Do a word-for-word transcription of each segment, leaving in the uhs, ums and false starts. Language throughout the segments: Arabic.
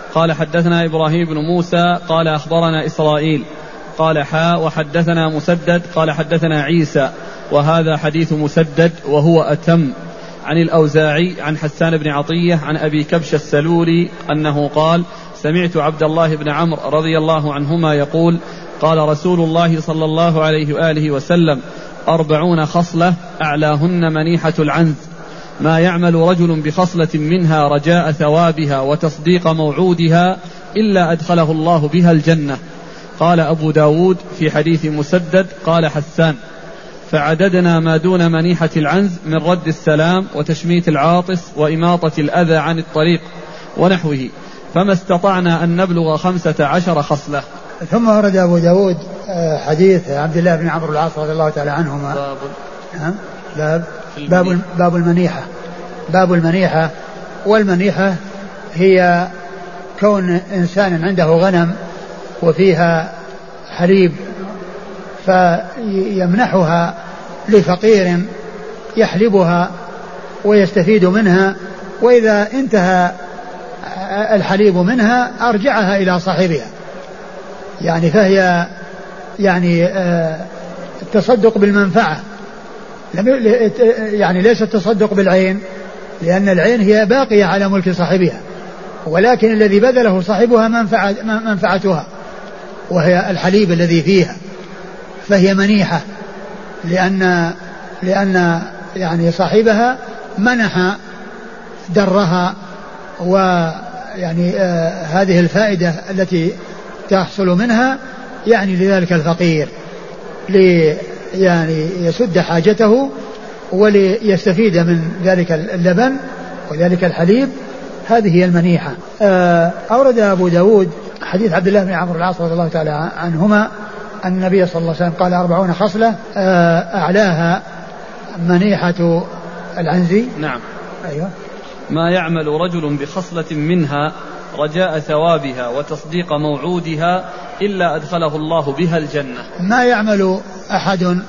قال حدثنا إبراهيم بن موسى قال أخبرنا إسرائيل قال حاء وحدثنا مسدد قال حدثنا عيسى وهذا حديث مسدد وهو أتم عن الأوزاعي عن حسان بن عطية عن أبي كبش السلولي أنه قال سمعت عبد الله بن عمرو رضي الله عنهما يقول قال رسول الله صلى الله عليه وآله وسلم أربعون خصلة أعلاهن منيحة العنز ما يعمل رجل بخصلة منها رجاء ثوابها وتصديق موعودها إلا أدخله الله بها الجنة. قال أبو داود في حديث مسدد قال حسان فعددنا ما دون منيحة العنز من رد السلام وتشميت العاطس وإماطة الأذى عن الطريق ونحوه فما استطعنا أن نبلغ خمسة عشر خصلة. ثم ورد أبو داود حديث عبد الله بن عمرو العاص رضي الله تعالى عنهما باب باب, باب, باب المنيحة. باب المنيحة. والمنيحة هي كون إنسان عنده غنم وفيها حليب فيمنحها لفقير يحلبها ويستفيد منها، وإذا انتهى الحليب منها أرجعها إلى صاحبها، يعني فهي يعني التصدق بالمنفعة، يعني ليس التصدق بالعين، لأن العين هي باقية على ملك صاحبها، ولكن الذي بذله صاحبها منفعة منفعتها وهي الحليب الذي فيها، فهي منيحة لأن لأن يعني صاحبها منح درها، ويعني آه هذه الفائدة التي تحصل منها يعني لذلك الفقير لي يعني يسد حاجته وليستفيد من ذلك اللبن وذلك الحليب. هذه هي المنيحة. آه أورد أبو داود حديث عبد الله بن عمرو العاص رضي الله تعالى عنهما أن النبي صلى الله عليه وسلم قال أربعون خصلة آه أعلاها منيحة العنزي. نعم. أيوة. ما يعمل رجل بخصلة منها رجاء ثوابها وتصديق موعودها إلا أدخله الله بها الجنة. ما يعمل أحد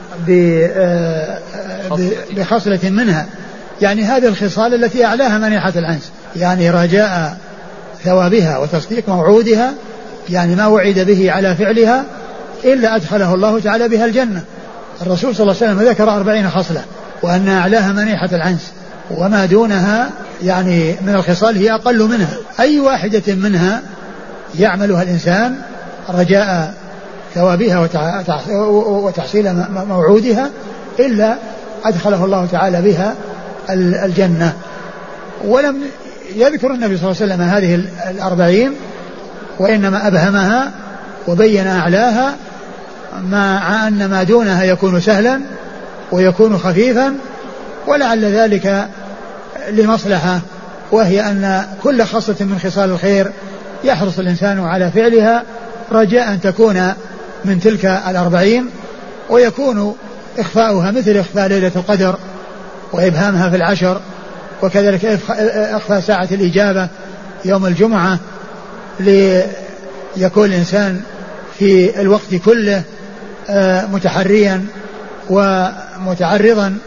بخصلة منها، يعني هذه الخصال التي أعلاها منيحة العنز، يعني رجاء ثوابها وتصديق موعودها، يعني ما وعد به على فعلها إلا أدخله الله تعالى بها الجنة. الرسول صلى الله عليه وسلم ذكر أربعين خصلة وأن أعلاها منيحة العنز، وما دونها يعني من الخصال هي أقل منها. أي واحدة منها يعملها الإنسان رجاء ثوابها وتحصيل موعودها إلا أدخله الله تعالى بها الجنة. ولم يذكر النبي صلى الله عليه وسلم هذه الأربعين، وإنما أبهمها وبين أعلاها، مع أن ما دونها يكون سهلا ويكون خفيفا، ولعل ذلك لمصلحة، وهي أن كل خصلة من خصال الخير يحرص الإنسان على فعلها رجاء أن تكون من تلك الأربعين، ويكون إخفاؤها مثل إخفاء ليلة القدر وإبهامها في العشر، وكذلك إخفاء ساعة الإجابة يوم الجمعة، ليكون الإنسان في الوقت كله متحريا ومتعرضا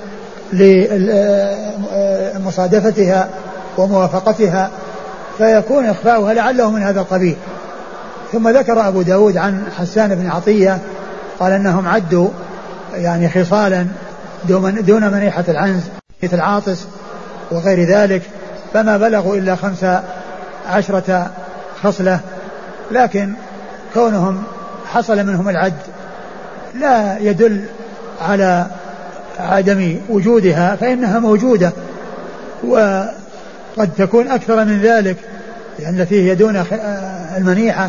لمصادفتها وموافقتها، فيكون إخفاؤها لعله من هذا القبيل. ثم ذكر أبو داود عن حسان بن عطية قال أنهم عدوا يعني خصالا دون منيحة العنز مثل العاطس وغير ذلك، فما بلغوا إلا خمسة عشرة خصلة، لكن كونهم حصل منهم العد لا يدل على عدم وجودها، فإنها موجودة، وقد تكون أكثر من ذلك، لأن يعني فيه يدون المنيحة،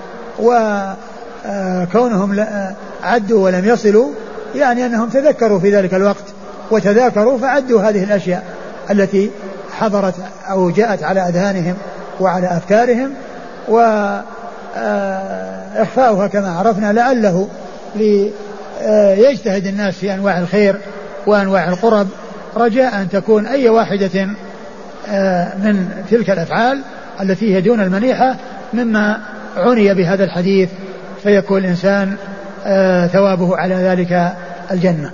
وكونهم عدوا ولم يصلوا يعني أنهم تذكروا في ذلك الوقت وتذاكروا فعدوا هذه الأشياء التي حضرت أو جاءت على أذهانهم وعلى أفكارهم، وإخفاؤها كما عرفنا لعله ليجتهد الناس في أنواع الخير وأنواع القرب، رجاء أن تكون أي واحدة من تلك الأفعال التي هي دون المنيحة مما عني بهذا الحديث، فيكون الإنسان ثوابه على ذلك الجنة.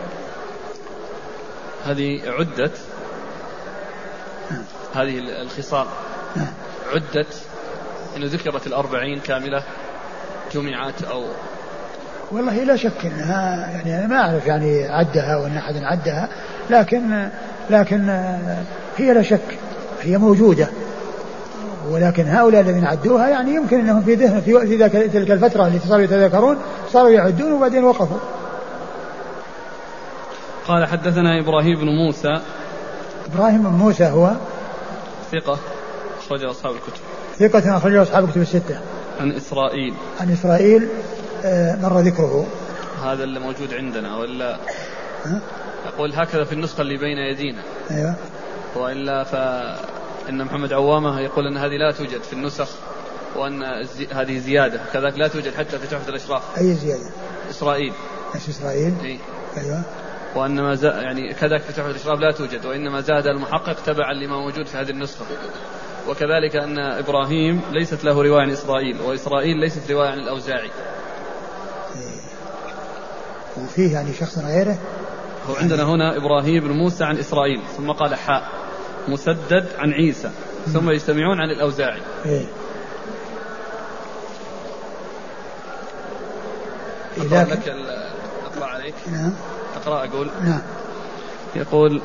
هذه عدت هذه الخصال عدت إنه ذكرت الأربعين كاملة جمعت أو والله لا شك انها يعني انا ما اعرف يعني عدها وان احد عدها، لكن لكن هي لا شك هي موجوده، ولكن هؤلاء الذين عدوها يعني يمكن انهم في ذهن في وقت ذاك تلك الفتره التي صاروا يتذكرون صاروا يعدون وبعدين وقفوا. قال حدثنا ابراهيم بن موسى. ابراهيم بن موسى هو ثقة أخرجه أصحاب الكتب. ثقة أخرجه أصحاب الكتب الستة. عن إسرائيل. عن إسرائيل مر ذكره. هذا اللي موجود عندنا ولا؟ ها؟ أقول هكذا في النسخة اللي بين يدينا. أيوة. وإلا فإن محمد عوامة يقول أن هذه لا توجد في النسخ وأن هذه زيادة كذلك لا توجد حتى في تحفة الأشراف. أي زيادة؟ إسرائيل. إيش إسرائيل؟ إيه؟ أيوة. وأنما زا يعني كذلك في تحفة الأشراف لا توجد، وإنما زاد المحقق تبعا لما موجود في هذه النسخة. وكذلك أن إبراهيم ليست له رواية عن إسرائيل، وإسرائيل ليست رواية عن الأوزاعي. وفيه يعني شخص غيره. هو عندنا هنا إبراهيم بن موسى عن إسرائيل ثم قال حاء مسدد عن عيسى ثم يجتمعون عن الأوزاعي. إيه. أقرأ لك أطلع عليك. نعم. أقرأ أقول. نعم. يقول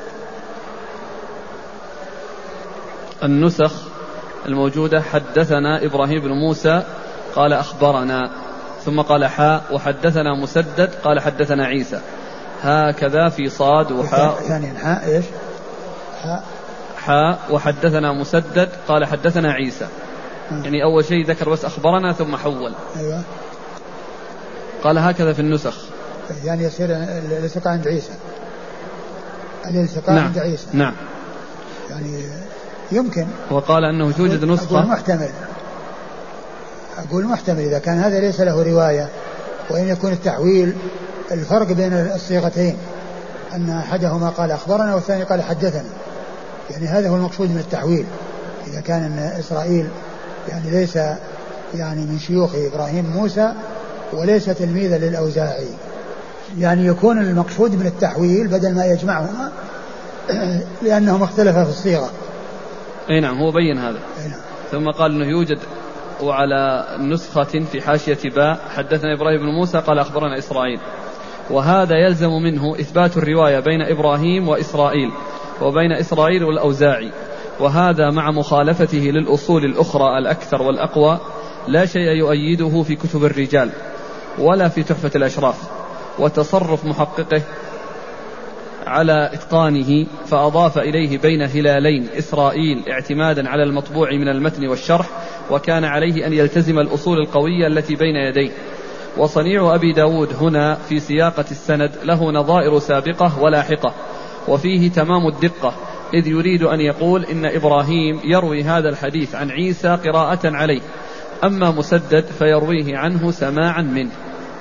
النسخ الموجودة حدثنا إبراهيم بن موسى قال أخبرنا ثم قال حاء وحدثنا مسدد قال حدثنا عيسى، هكذا في صاد وحاء. ثانيا حاء إيش؟ حاء حاء وحدثنا مسدد قال حدثنا عيسى. م. يعني أول شيء ذكر بس أخبرنا ثم حول. أيوة. قال هكذا في النسخ. يعني يصير الالتقاء عند عيسى. الالتقاء نعم. عند عيسى. نعم. يعني يمكن. وقال أنه توجد نسخة. أقول محتمل. أقول محتمل إذا كان هذا ليس له رواية، وإن يكون التحويل الفرق بين الصيغتين أن أحدهما قال أخبرنا والثاني قال حدثنا، يعني هذا هو المقصود من التحويل. إذا كان أن إسرائيل يعني ليس يعني من شيوخ إبراهيم موسى وليس تلميذا للأوزاعي، يعني يكون المقصود من التحويل بدل ما يجمعهما لأنهم اختلفا في الصيغة. أي نعم هو بين هذا. أي نعم. ثم قال أنه يوجد وعلى نسخة في حاشية باء حدثنا إبراهيم بن موسى قال أخبرنا إسرائيل، وهذا يلزم منه إثبات الرواية بين إبراهيم وإسرائيل وبين إسرائيل والأوزاعي، وهذا مع مخالفته للأصول الأخرى الأكثر والأقوى لا شيء يؤيده في كتب الرجال ولا في تحفة الأشراف، وتصرف محققه على إتقانه فأضاف إليه بين هلالين إسرائيل اعتمادا على المطبوع من المتن والشرح، وكان عليه أن يلتزم الأصول القوية التي بين يديه. وصنيع أبي داود هنا في سياقة السند له نظائر سابقة ولاحقة، وفيه تمام الدقة، إذ يريد أن يقول إن إبراهيم يروي هذا الحديث عن عيسى قراءة عليه، أما مسدد فيرويه عنه سماعا منه.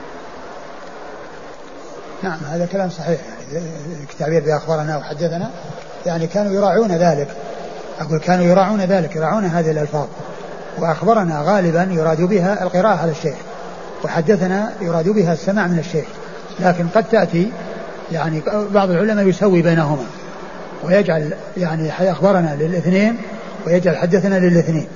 نعم هذا كلام صحيح، يعني التعبير بأخبرنا وحدثنا يعني كانوا يراعون ذلك، أقول كانوا يراعون ذلك يراعون هذه الألفاظ. وأخبرنا غالبا يراد بها القراءة على الشيخ، وحدثنا يراد بها السماع من الشيخ، لكن قد تأتي يعني بعض العلماء يسوي بينهما ويجعل يعني أخبرنا للاثنين ويجعل حدثنا للاثنين.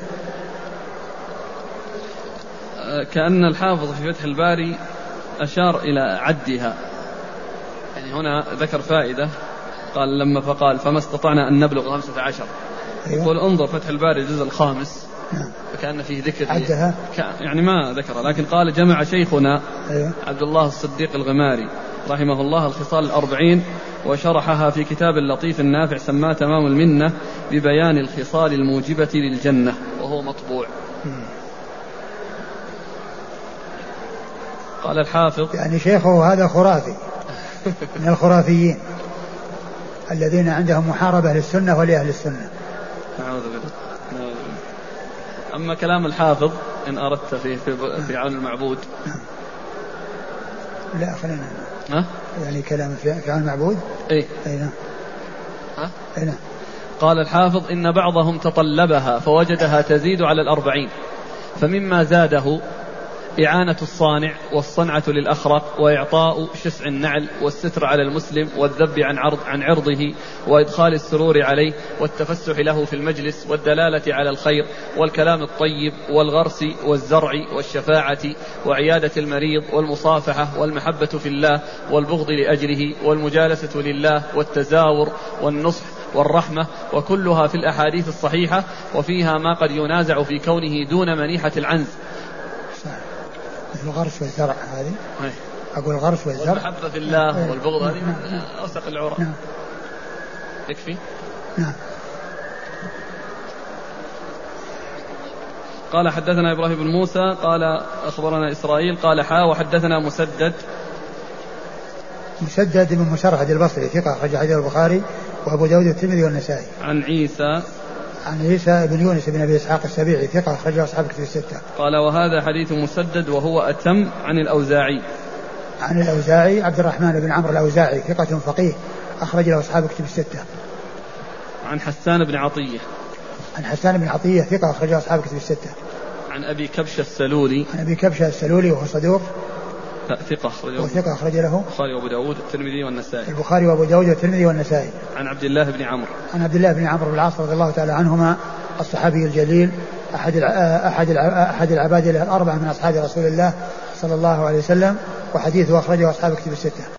كأن الحافظ في فتح الباري أشار إلى عدها، يعني هنا ذكر فائدة قال لما فقال فما استطعنا أن نبلغ خمسة عشر. أيوة. يقول انظر فتح الباري الجزء الخامس. نعم. فكان فيه ذكر عدها يعني ما ذكر، لكن قال جمع شيخنا. أيوة. عبد الله الصديق الغماري رحمه الله الخصال الأربعين وشرحها في كتاب اللطيف النافع سماه تمام المنة ببيان الخصال الموجبة للجنة، وهو مطبوع. م. قال الحافظ يعني شيخه هذا خرافي من الخرافيين الذين عندهم محاربة للسنة ولأهل السنة. نعوذ بالله. أما كلام الحافظ إن أردت فيه في عون المعبود. لا خلينا ها؟ يعني كلام في عون المعبود. إيه. أي نعم. ها؟ أي نعم. قال الحافظ إن بعضهم تطلبها فوجدها تزيد على الأربعين، فمما زاده إعانة الصانع والصنعة للأخرق وإعطاء شسع النعل والستر على المسلم والذب عن عرض عن عرضه وإدخال السرور عليه والتفسح له في المجلس والدلالة على الخير والكلام الطيب والغرس والزرع والشفاعة وعيادة المريض والمصافحة والمحبة في الله والبغض لأجله والمجالسة لله والتزاور والنصح والرحمة، وكلها في الأحاديث الصحيحة، وفيها ما قد ينازع في كونه دون منيحة العنز. مثل الغرس والزرع هذه أقول الغرس والزرع والمحبة في الله والبغض هذه من أوسق العورات. نعم. يكفي. نعم. قال حدثنا إبراهيم بن موسى قال أخبرنا إسرائيل قال حا وحدثنا مسدد مسدد بن مسرهد البصري ثقة أخرج حديث البخاري وأبو داود والترمذي والنسائي. عن عيسى عن عيسى بن يونس بن أبي إسحاق السبيعي ثقة أخرجه أصحاب الكتب الستة. قال وهذا حديث مسدد وهو أتم عن الأوزاعي. عن الأوزاعي عبد الرحمن بن عمرو الأوزاعي ثقة فقيه أخرج له أصحاب الكتب الستة. عن حسان بن عطية عن حسان بن عطية ثقة أخرجه أصحاب الكتب الستة. عن أبي كبشة السلولي عن أبي كبشة السلولي وهو صدوق ثقة أخرجه وثقة أخرج له البخاري وأبو داود والترمذي والنسائي. البخاري وأبو داود والترمذي والنسائي. عن عبد الله بن عمرو عن عبد الله بن عمرو بن العاص رضي الله تعالى عنهما الصحابي الجليل أحد أحد أحد العباد الأربعة من أصحاب رسول الله صلى الله عليه وسلم، وحديثه أخرجه أصحاب الكتب الستة.